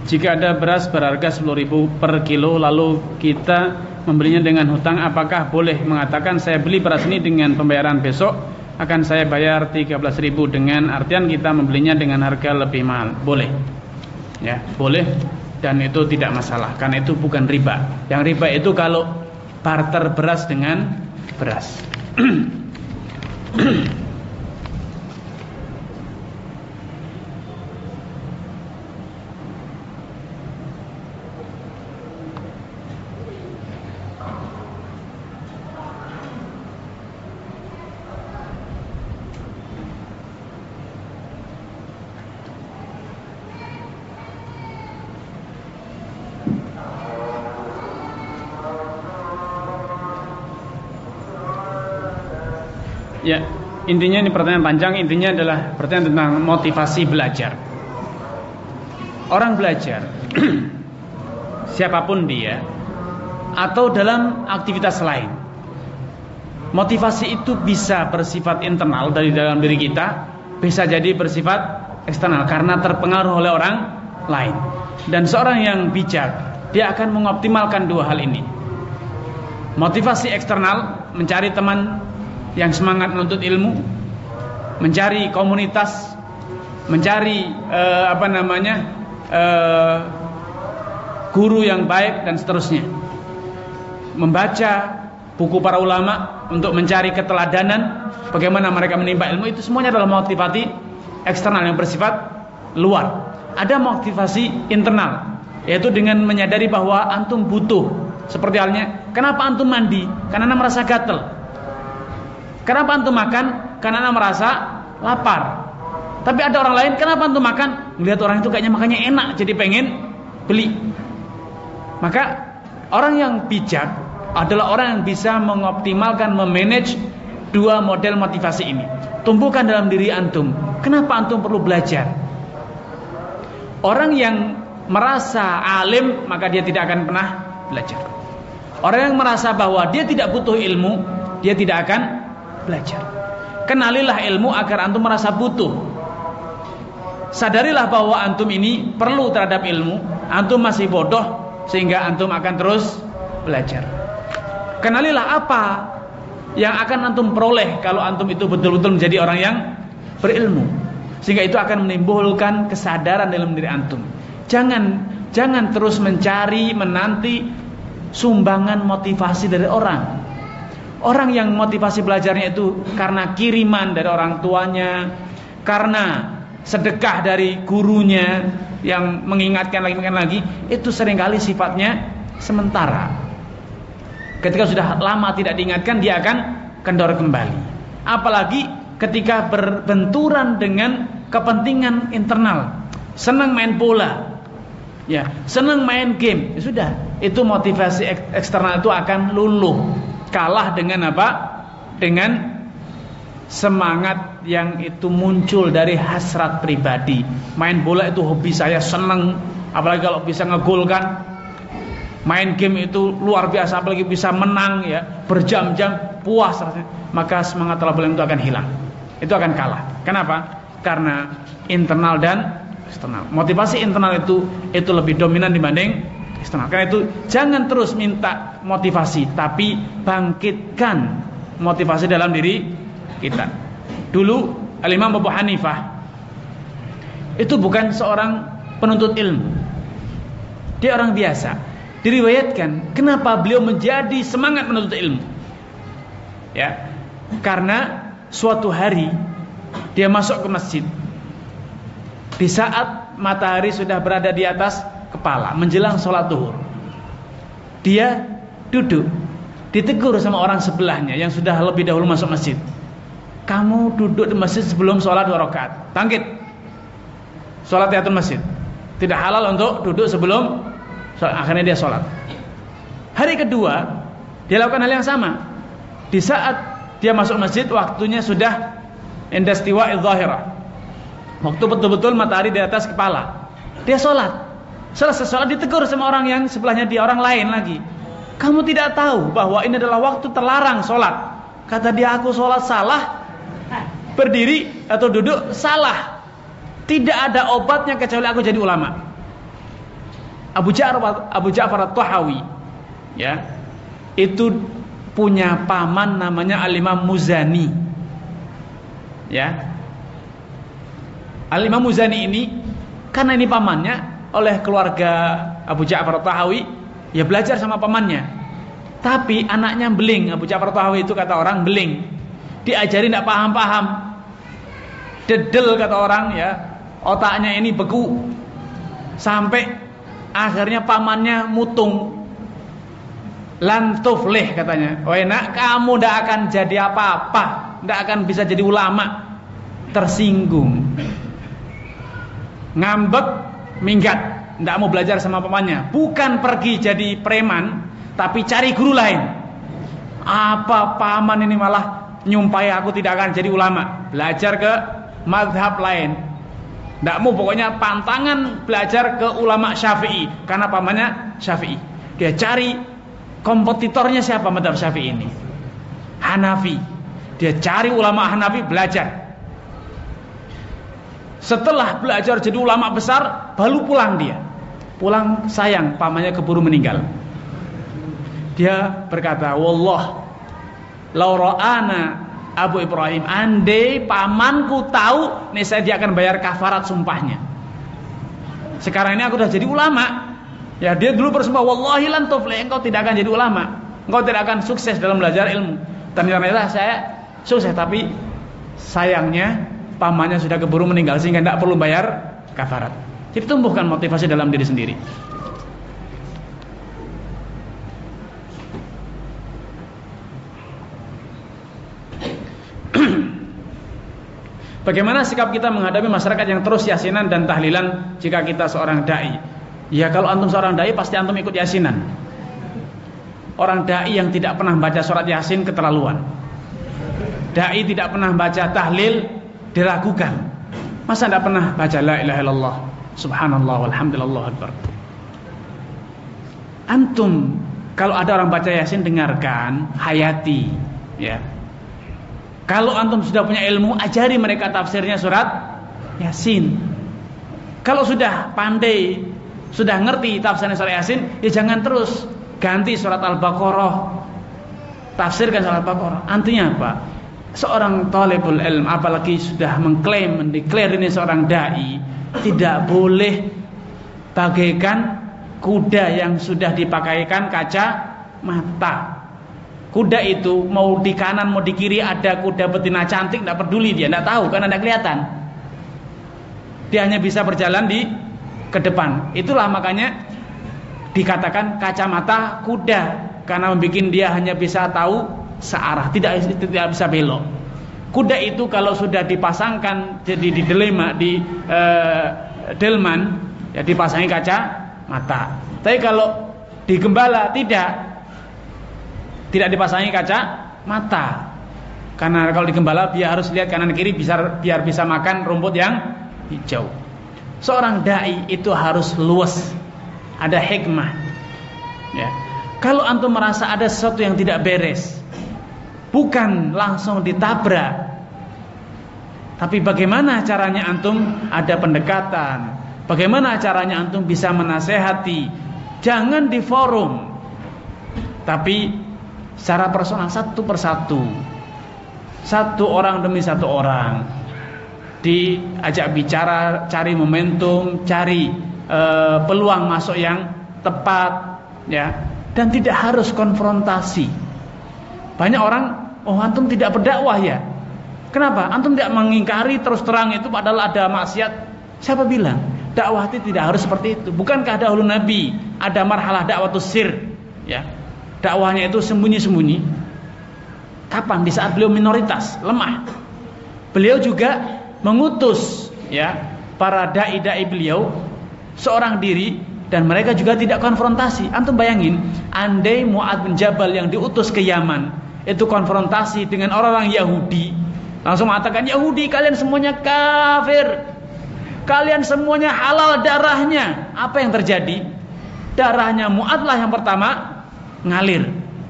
Jika ada beras berharga sepuluh ribu per kilo lalu kita membelinya dengan hutang, apakah boleh mengatakan saya beli beras ini dengan pembayaran besok akan saya bayar tiga belas ribu dengan artian kita membelinya dengan harga lebih mahal? Boleh. Ya, boleh, dan itu tidak masalah karena itu bukan riba. Yang riba itu kalau barter beras dengan beras. Ya, intinya ini pertanyaan panjang. Intinya adalah pertanyaan tentang motivasi belajar. Orang belajar siapapun dia atau dalam aktivitas lain, motivasi itu bisa bersifat internal dari dalam diri kita, bisa jadi bersifat eksternal karena terpengaruh oleh orang lain. Dan seorang yang bijak, dia akan mengoptimalkan dua hal ini. Motivasi eksternal, mencari teman yang semangat menuntut ilmu, mencari komunitas, mencari eh, apa namanya eh, guru yang baik dan seterusnya, membaca buku para ulama untuk mencari keteladanan bagaimana mereka menimba ilmu. Itu semuanya adalah motivasi eksternal yang bersifat luar. Ada motivasi internal, yaitu dengan menyadari bahwa antum butuh. Seperti halnya, kenapa antum mandi? Karena antum merasa gatel. Kenapa antum makan? Karena anda merasa lapar. Tapi ada orang lain, kenapa antum makan? Melihat orang itu kayaknya makannya enak, jadi pengen beli. Maka orang yang bijak adalah orang yang bisa mengoptimalkan, memanage dua model motivasi ini. Tumbuhkan dalam diri antum, kenapa antum perlu belajar? Orang yang merasa alim, maka dia tidak akan pernah belajar. Orang yang merasa bahwa dia tidak butuh ilmu, dia tidak akan belajar. Kenalilah ilmu agar antum merasa butuh. Sadarilah bahwa antum ini perlu terhadap ilmu. Antum masih bodoh sehingga antum akan terus belajar. Kenalilah apa yang akan antum peroleh kalau antum itu betul-betul menjadi orang yang berilmu, sehingga itu akan menimbulkan kesadaran dalam diri antum. Jangan jangan terus mencari, menanti sumbangan motivasi dari orang. Orang yang motivasi belajarnya itu karena kiriman dari orang tuanya, karena sedekah dari gurunya yang mengingatkan lagi mengingatkan lagi, itu seringkali sifatnya sementara. Ketika sudah lama tidak diingatkan, dia akan kendor kembali. Apalagi ketika berbenturan dengan kepentingan internal, senang main bola, ya, senang main game, ya sudah, itu motivasi ek- eksternal itu akan luluh. Kalah dengan apa? Dengan semangat yang itu muncul dari hasrat pribadi. Main bola itu hobi saya, senang, apalagi kalau bisa ngegolkan. Main game itu luar biasa, apalagi bisa menang, ya, berjam-jam, puas rasanya. Maka semangat talabul ilm itu akan hilang. Itu akan kalah. Kenapa? Karena internal dan eksternal. Motivasi internal itu itu lebih dominan dibanding eksternal. Karena itu jangan terus minta motivasi, tapi bangkitkan motivasi dalam diri kita. Dulu Al-Imam Abu Hanifah itu bukan seorang penuntut ilmu. Dia orang biasa. Diriwayatkan kenapa beliau menjadi semangat menuntut ilmu. Ya, karena suatu hari dia masuk ke masjid di saat matahari sudah berada di atas kepala menjelang sholat zuhur. Dia duduk, ditegur sama orang sebelahnya yang sudah lebih dahulu masuk masjid. Kamu duduk di masjid sebelum sholat dua rakaat, bangkit, sholat tahiyatul masjid. Tidak halal untuk duduk sebelum sholat. Akhirnya dia sholat. Hari kedua dia lakukan hal yang sama. Di saat dia masuk masjid, waktunya sudah indastiwa idzahirah, waktu betul-betul matahari di atas kepala. Dia sholat. Selesai sholat ditegur sama orang yang sebelahnya dia, orang lain lagi. Kamu tidak tahu bahwa ini adalah waktu terlarang sholat? Kata dia, aku sholat salah, berdiri atau duduk salah. Tidak ada obatnya kecuali aku jadi ulama. Abu Ja'far Abu Ja'far At-Tahawi, ya, itu punya paman namanya Al-Imam Muzani. Ya. Al-Imam Muzani ini karena ini pamannya, oleh keluarga Abu Ja'far At-Tahawi ya belajar sama pamannya. Tapi anaknya beling. Abu Ja'far At-Tahawi itu kata orang beling, diajari tidak paham-paham, dedel kata orang, ya, otaknya ini beku. Sampai akhirnya pamannya mutung. Lan tuflih katanya. Oh enak, kamu tidak akan jadi apa-apa, tidak akan bisa jadi ulama. Tersinggung, ngambek, minggat, tidak mau belajar sama pamannya. Bukan pergi jadi preman, tapi cari guru lain. Apa paman ini malah nyumpai aku tidak akan jadi ulama, belajar ke mazhab lain. Tidak mau, pokoknya pantangan belajar ke ulama Syafi'i, karena pamannya Syafi'i. Dia cari kompetitornya siapa mazhab Syafi'i ini, Hanafi. Dia cari ulama Hanafi, belajar. Setelah belajar jadi ulama besar, baru pulang dia. Pulang sayang, pamannya keburu meninggal. Dia berkata, wallah, lau ra'ana Abu Ibrahim, andai pamanku tahu, nih saya dia akan bayar kafarat sumpahnya. Sekarang ini aku sudah jadi ulama. Ya, dia dulu bersumpah, wallahi lan tuflih, engkau tidak akan jadi ulama, engkau tidak akan sukses dalam belajar ilmu. Ternyata saya sukses, tapi sayangnya pamannya sudah keburu meninggal sehingga tidak perlu bayar kafarat. Jadi tumbuhkan motivasi dalam diri sendiri. Bagaimana sikap kita menghadapi masyarakat yang terus yasinan dan tahlilan jika kita seorang dai? Ya, kalau antum seorang dai pasti antum ikut yasinan. Orang dai yang tidak pernah baca surat yasin keterlaluan. Dai tidak pernah baca tahlil diragukan. Masa tidak pernah baca la ilaha illallah, subhanallah, walhamdulillah, akbar. Antum kalau ada orang baca yasin, dengarkan, hayati, ya. Kalau antum sudah punya ilmu, ajari mereka tafsirnya surat yasin. Kalau sudah pandai, sudah ngerti tafsirnya surat yasin, ya jangan terus ganti surat Al-Baqarah, tafsirkan surat Al-Baqarah. Artinya apa? Seorang talibul ilm, apalagi sudah mengklaim, mendeklar ini seorang dai, tidak boleh bagaikan kuda yang sudah dipakaikan kaca mata. Kuda itu mau di kanan mau di kiri ada kuda betina cantik, tidak peduli dia, tidak tahu karena tidak kelihatan. Dia hanya bisa berjalan di ke depan. Itulah makanya dikatakan kacamata kuda, karena membuat dia hanya bisa tahu searah, tidak tidak bisa belok. Kuda itu kalau sudah dipasangkan jadi di delema, di eh, delman, ya dipasangi kaca mata. Tapi kalau digembala tidak tidak dipasangi kaca mata, karena kalau digembala dia harus lihat kanan kiri bisa, biar bisa makan rumput yang hijau. Seorang dai itu harus luas, ada hikmah, ya. Kalau antum merasa ada sesuatu yang tidak beres, bukan langsung ditabrak, tapi bagaimana caranya antum ada pendekatan, bagaimana caranya antum bisa menasehati. Jangan di forum, tapi secara personal, satu persatu, satu orang demi satu orang, diajak bicara, cari momentum, cari uh, peluang masuk yang tepat, ya, dan tidak harus konfrontasi. Banyak orang, oh antum tidak berdakwah ya? Kenapa? Antum tidak mengingkari terus terang itu padahal ada maksiat. Siapa bilang? Dakwah itu tidak harus seperti itu. Bukankah dahulu Nabi ada marhalah dakwatus sir, ya? Dakwahnya itu sembunyi-sembunyi. Kapan? Di saat beliau minoritas, lemah. Beliau juga mengutus, ya, para dai-dai beliau seorang diri, dan mereka juga tidak konfrontasi. Antum bayangin, andai Mu'adz bin Jabal yang diutus ke Yaman itu konfrontasi dengan orang-orang Yahudi, langsung mengatakan, Yahudi kalian semuanya kafir, kalian semuanya halal darahnya. Apa yang terjadi? Darahnya Mu'adz lah yang pertama ngalir.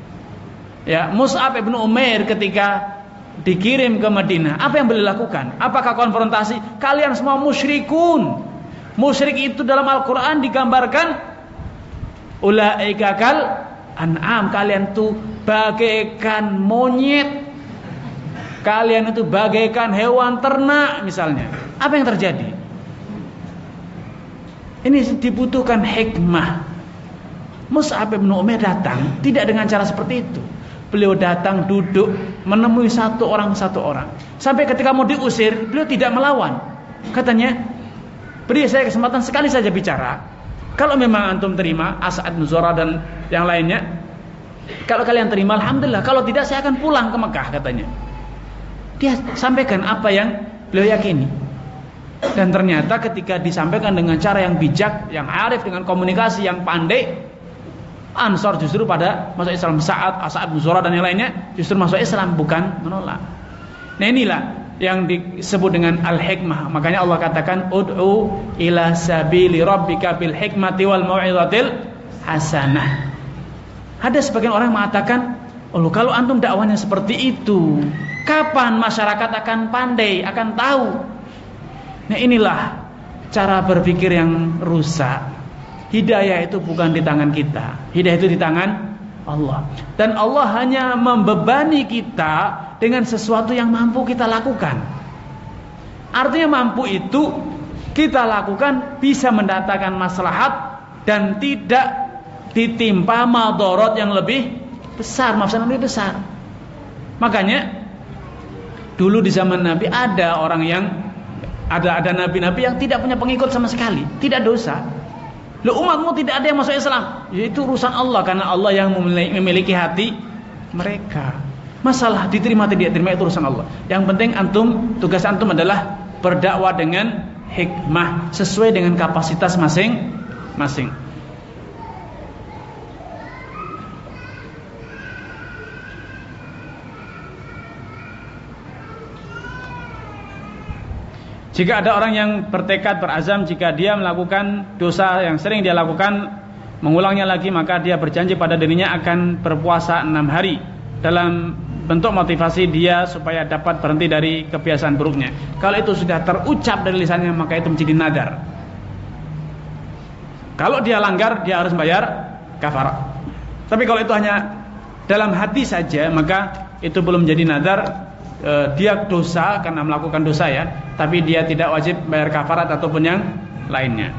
Ya, Mus'ab bin Umair ketika dikirim ke Madinah, apa yang beliau lakukan? Apakah konfrontasi? Kalian semua musyrikun. Musyrik itu dalam Al-Quran digambarkan Ulaika kal an'am, kalian tuh bagaikan monyet, kalian itu bagaikan hewan ternak misalnya. Apa yang terjadi? Ini dibutuhkan hikmah. Mus'ab bin Umair datang tidak dengan cara seperti itu. Beliau datang duduk menemui satu orang satu orang. Sampai ketika mau diusir, beliau tidak melawan. Katanya, beri saya kesempatan sekali saja bicara. Kalau memang antum terima, As'ad bin Zurarah dan yang lainnya, kalau kalian terima, alhamdulillah. Kalau tidak, saya akan pulang ke Mekah, katanya. Dia sampaikan apa yang beliau yakini. Dan ternyata ketika disampaikan dengan cara yang bijak, yang arif, dengan komunikasi yang pandai, Ansor justru pada masuk Islam. Sa'ad, As'ad bin Zurarah dan yang lainnya justru masuk Islam, bukan menolak. Nah inilah yang disebut dengan al-hikmah. Makanya Allah katakan ud'u ila sabili rabbika bil hikmati wal mau'izatil hasanah. Ada sebagian orang mengatakan, oh kalau antum dakwahnya seperti itu, kapan masyarakat akan pandai, akan tahu? Nah inilah cara berpikir yang rusak. Hidayah itu bukan di tangan kita. Hidayah itu di tangan Allah. Dan Allah hanya membebani kita dengan sesuatu yang mampu kita lakukan. Artinya mampu itu kita lakukan bisa mendatangkan maslahat dan tidak ditimpa madharat yang lebih besar, mafsadah yang lebih besar. Makanya dulu di zaman Nabi ada orang yang ada ada nabi-nabi yang tidak punya pengikut sama sekali, tidak dosa. Loh, umatmu tidak ada yang masuk Islam, yaitu urusan Allah, karena Allah yang memiliki hati mereka. Masalah diterima atau tidak diterima itu urusan Allah. Yang penting antum, tugas antum adalah berdakwah dengan hikmah sesuai dengan kapasitas masing-masing. Jika ada orang yang bertekad, berazam, jika dia melakukan dosa yang sering dia lakukan, mengulangnya lagi, maka dia berjanji pada dirinya akan berpuasa enam hari dalam bentuk motivasi dia supaya dapat berhenti dari kebiasaan buruknya. Kalau itu sudah terucap dari lisannya, maka itu menjadi nadar. Kalau dia langgar, dia harus bayar kafarah. Tapi kalau itu hanya dalam hati saja, maka itu belum menjadi nadar. E, dia dosa karena melakukan dosa ya, tapi dia tidak wajib bayar kafarat ataupun yang lainnya.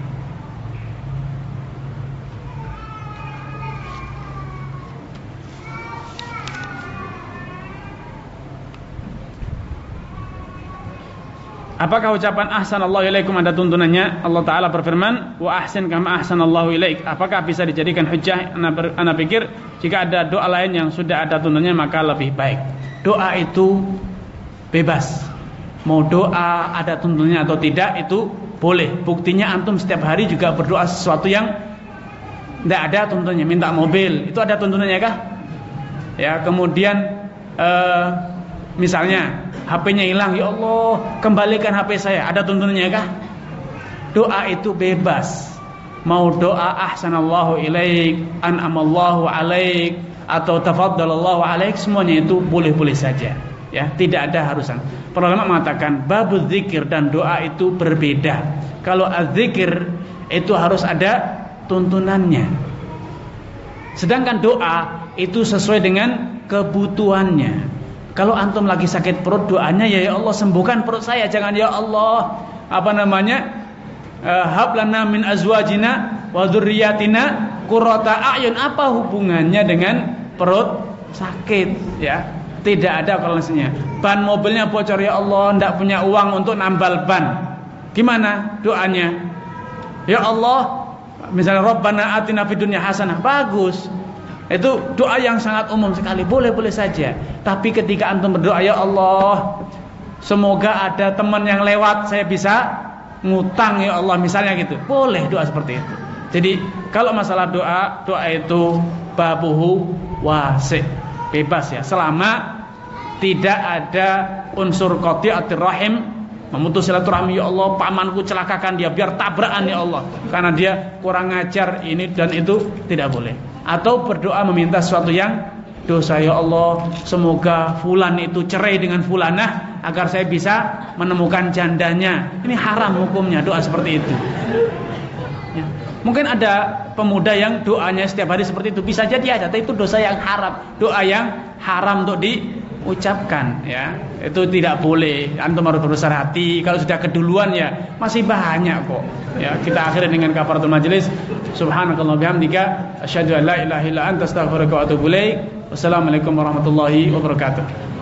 Apakah ucapan ahsanallahu ilaikum ada tuntunannya? Allah Ta'ala berfirman, wa ahsin kama ahsanallahu ilaik. Apakah bisa dijadikan hujjah? Ana, ber, ana pikir jika ada doa lain yang sudah ada tuntunannya maka lebih baik. Doa itu bebas. Mau doa ada tuntunannya atau tidak itu boleh. Buktinya antum setiap hari juga berdoa sesuatu yang tidak ada tuntunannya. Minta mobil, itu ada tuntunannya kah? Ya, kemudian uh, misalnya H P-nya hilang, ya Allah kembalikan H P saya, ada tuntunannya kah? Doa itu bebas. Mau doa ahsanallahu ilaik, an'amallahu alaik, atau tafaddalallahu alaik, semuanya itu boleh-boleh saja. Ya, tidak ada harusan. Para ulama mengatakan babuz zikir dan doa itu berbeda. Kalau az-zikir itu harus ada tuntunannya. Sedangkan doa itu sesuai dengan kebutuhannya. Kalau antum lagi sakit perut, doanya ya ya Allah sembuhkan perut saya, jangan ya Allah apa namanya hab lana min azwajina wa dzurriyyatina qurrata a'yun. Apa hubungannya dengan perut sakit? Ya, tidak ada korelasinya. Ban mobilnya bocor, ya Allah tidak punya uang untuk nambal ban, gimana doanya? Ya Allah, misalnya Rabbana atina fid dunya hasanah, bagus. Itu doa yang sangat umum sekali, boleh-boleh saja. Tapi ketika antum berdoa, ya Allah semoga ada teman yang lewat saya bisa ngutang ya Allah, misalnya gitu, boleh doa seperti itu. Jadi kalau masalah doa, doa itu babuhu wasi', bebas ya, selama tidak ada unsur qati'atir rahim, memutus silaturahmi. Ya Allah pamanku celakakan dia, biar tabrakan ya Allah, karena dia kurang ngajar ini dan itu, tidak boleh. Atau berdoa meminta sesuatu yang dosa, ya Allah semoga fulan itu cerai dengan fulanah agar saya bisa menemukan jandanya. Ini haram hukumnya doa seperti itu. Ya. Mungkin ada pemuda yang doanya setiap hari seperti itu, bisa jadi ada, tapi itu dosa yang haram, doa yang haram untuk diucapkan, ya. Itu tidak boleh. Antum harus berbesar hati. Kalau sudah keduluan ya masih banyak kok. Ya, kita akhiri dengan kafaratul majelis. Subhanakallah bihamdika asyhadu an la ilaha illa anta astaghfiruka wa atubu ilaik. Wassalamualaikum warahmatullahi wabarakatuh.